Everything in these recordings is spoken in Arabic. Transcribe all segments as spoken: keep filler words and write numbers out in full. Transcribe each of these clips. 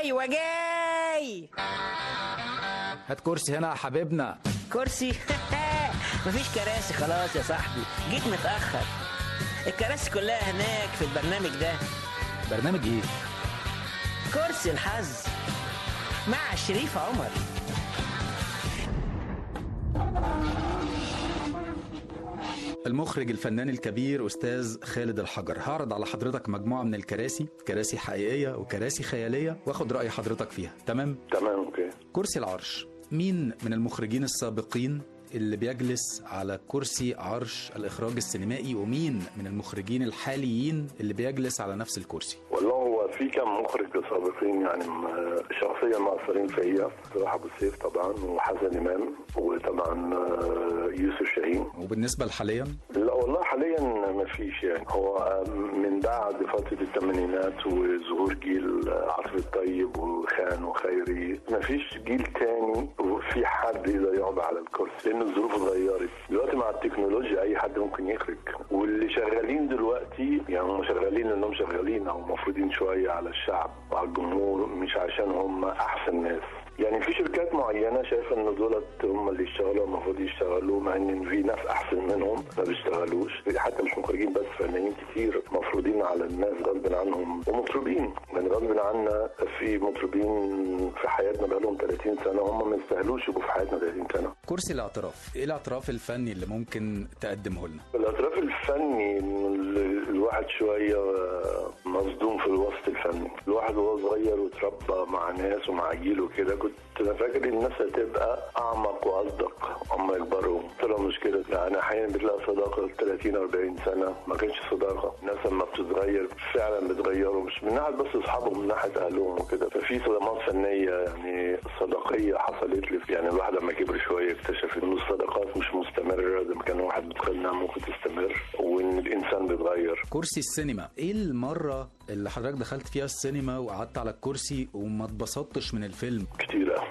ايوه جاي. هات كرسي هنا يا حبيبنا. كرسي؟ مفيش كراسي خلاص يا صاحبي، جيت متأخر. الكراسي كلها هناك في البرنامج ده. برنامج ايه؟ كرسي الحظ مع شريف عمر. المخرج الفنان الكبير أستاذ خالد الحجر. هعرض على حضرتك مجموعة من الكراسي، كراسي حقيقية وكراسي خيالية، واخد رأي حضرتك فيها. تمام؟ تمام اوكي. كرسي العرش، مين من المخرجين السابقين اللي بيجلس على كرسي عرش الإخراج السينمائي، ومين من المخرجين الحاليين اللي بيجلس على نفس الكرسي؟ والله هو في كم مخرج سابقين يعني شخصيا مؤثرين فيا، صلاح ابو السيف طبعا، وحسن امام، وطبعا يوسف شاهين. وبالنسبه لحاليا؟ لا والله حاليا ما فيش، يعني هو من بعد فتره الثمانينات وظهور جيل عاطف الطيب وخان وخيري ما فيش جيل تاني وفي حد يقدر يقعد على الكرسي، لان الظروف اتغيرت دلوقتي مع التكنولوجيا. اي حد ممكن يخرج، واللي شغالين دلوقتي يعني هم شغالين لانهم شغالين او مفروضين شويه على الشعب وعلى الجمهور، مش عشان هم احسن ناس. يعني في شركات معينه شايفه ان دولت هم اللي يشتغلوا المفروض يشتغلوا، مع ان في ناس احسن منهم ما بيشتغلوش. حتى مش مخرجين بس، فنانين كتير مفروضين على الناس غصب عنهم، ومطربين يعني غصب عنا. في مطربين في حياتنا بقالهم ثلاثين سنه هم ما يستاهلوش يبقوا في حياتنا ثلاثين سنه. كرسي الاعتراف، ايه الاعتراف الفني اللي ممكن تقدمه لنا؟ الاعتراف الفني الواحد شويه مصدوم في الوسط الفني. الواحد وهو صغير وتربى مع ناس ومع جيل وكده، كنت انا فاكر الناس هتبقى اعمق واصدق اما يكبروا. طلع مش كده، يعني احيانا بتلاقي صداقه ثلاثين أربعين سنه ما كانش صداقه. الناس لما بتتغير فعلا بتغيروا، مش من ناحيه بس اصحابهم، من ناحيه اهلهم وكده. ففي صدمات فنيه يعني صداقيه حصلت لي، يعني الواحد لما كبر شويه اكتشف ان الصداقات مش مستمره زي ما كان واحد متخيل انها ممكن تستمر، وان الانسان بيتغير. كرسي السينما، ايه المره اللي حضرتك دخلت فيها السينما وقعدت على الكرسي وما اتبسطتش من الفيلم؟ كتير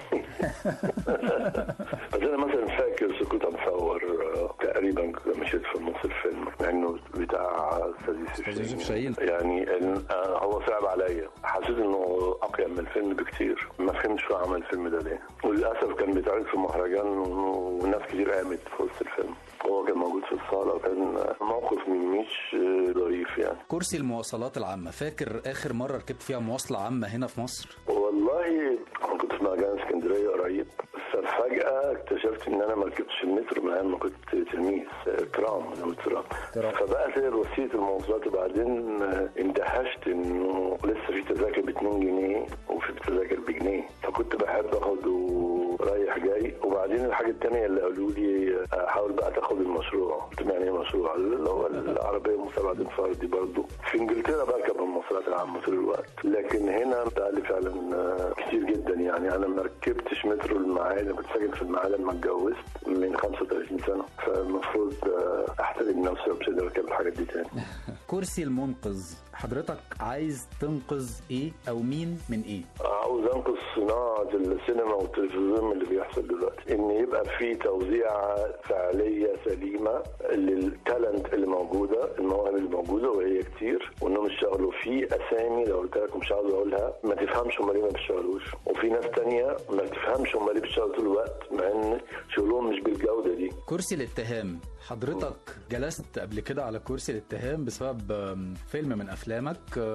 بس انا مثلا فاكر كنت مصور تقريبا مشيت في نص الفيلم، مع انه بتاع استاذ يوسف شاهين، يعني هو صعب عليا. حسيت انه اقيم من الفيلم بكتير، ما فهمتش شو عمل الفيلم ده ليه. وللاسف كان بيتعرض في مهرجان وناس كتير قامت في وسط الفيلم، هو كان موجود في الصاله، وكان موقف مش ظريف يعني. كرسي المواصلات العامه، فاكر اخر مره ركبت فيها مواصله عامه هنا في مصر؟ والله كنت في مهرجان اسكندريه قريب، ففجاه اكتشفت ان انا ما ركبتش المترو من ايام ما كنت تلميذ، ترام ترام فبقت هي وسيله المواصلات. وبعدين اندهشت انه لسه في تذاكر ب اتنين جنيه وفي تذاكر بجنيه، فكنت بحب اخده رايح جاي. وبعدين الحاجه الثانيه اللي قالوا لي حاول بقى تاخد المشروع. قلت يعني ايه مشروع؟ اللي هو العربيه مساعده الفردي. برضه في انجلترا بركب المواصلات العامه طول الوقت، لكن هنا بقى لي فعلا كتير جدا. يعني انا ما ركبتش مترو المعادي، كنت ساكن في المعادي لما اتجوزت من خمسة وثلاثين سنه، فالمفروض احترم نفسي وابتدي اركب الحاجات دي تاني. كرسي المنقذ، حضرتك عايز تنقذ ايه او مين من ايه؟ عاوز انقذ صناعه السينما والتلفزيون اللي بيحصل دلوقتي، ان يبقى في توزيع فعاليه سليمه للتالنت اللي موجوده، المواهب اللي موجوده وهي كتير، وانهم يشتغلوا في اسامي لو قلت لكم مش عاوز اقولها ما تفهمش هم ليه ما بيشتغلوش، وفي ناس تانية ما تفهمش هم ليه بيشتغلوا طول الوقت مع ان شغلهم مش بالجوده دي. كرسي الاتهام، حضرتك جلست قبل كده على كرسي الاتهام بسبب فيلم من افلامك،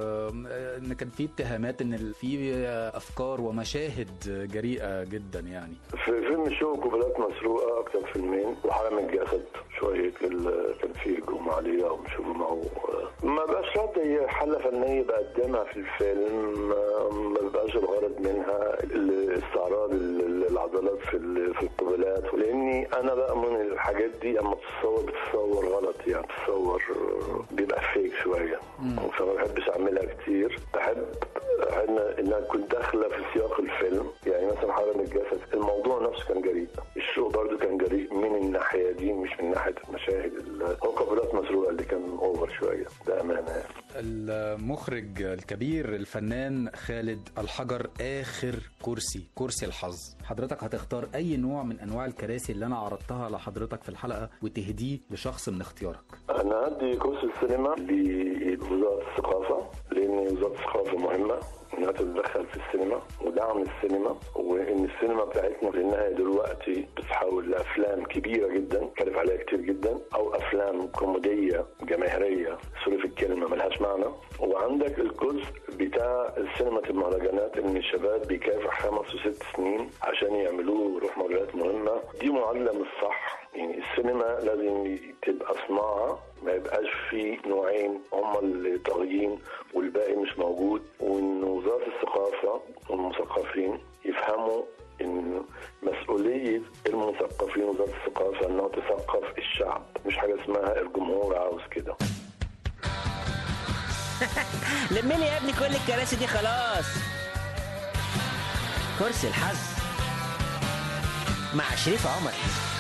ان كان في اتهامات ان في افكار ومشاهد جريئه جدا. يعني في فيلم شوق وبلاد مسروقه اكتر فيلمين، وحرام الجسد شويه كان فيه هجوم عليه او مش هجوم، او ما بقاش شرط هي حله فنيه بقدمها في الفيلم، ما بقاش الغرض منها استعراض العضلات في في القبلات، لاني انا بأمن الحاجات دي اما تتصور بتصور غلط، يعني تتصور بيبقى فيك شويه، فما بحبش اعملها كتير. بحب انها كنت داخله في سياق الفيلم. يعني مثلا حرام الجسد الموضوع نفسه كان جريء، الشو برضو كان جريء من الناحيه دي مش من ناحيه المشاهد. هو قبلات مسروقه اللي كان اوفر اوفر شويه، ده امانه يعني. المخرج الكبير الفنان خالد الحجر، آخر كرسي، كرسي الحظ، حضرتك هتختار أي نوع من أنواع الكراسي اللي أنا عرضتها لحضرتك في الحلقة وتهديه لشخص من اختيارك؟ انا هدي كرسي السينما لوزاره الثقافه، لان وزاره الثقافه مهمه انها تتدخل في السينما ودعم السينما، وان السينما بتاعتنا في النهايه دلوقتي بتتحول لافلام كبيره جدا كلف عليها كتير جدا، او افلام كوميديه جماهيريه سوري في الكلمه ملهاش معنى. وعندك الجزء بتاع السينما المهرجانات ان الشباب بيكافح خمس وست سنين عشان يعملوه روح مهرجانات مهمه، دي معادله مش صح. يعني السينما لازم تبقى صناعه، ما يبقاش في نوعين هما اللي طاغيين والباقي مش موجود، وان وزاره الثقافه والمثقفين يفهموا ان مسؤوليه المثقفين وزاره الثقافه انها تثقف الشعب، مش حاجه اسمها الجمهور عاوز كده. لملي يا ابني كل الكراسي دي خلاص. كرسي الحظ مع شريف عمر.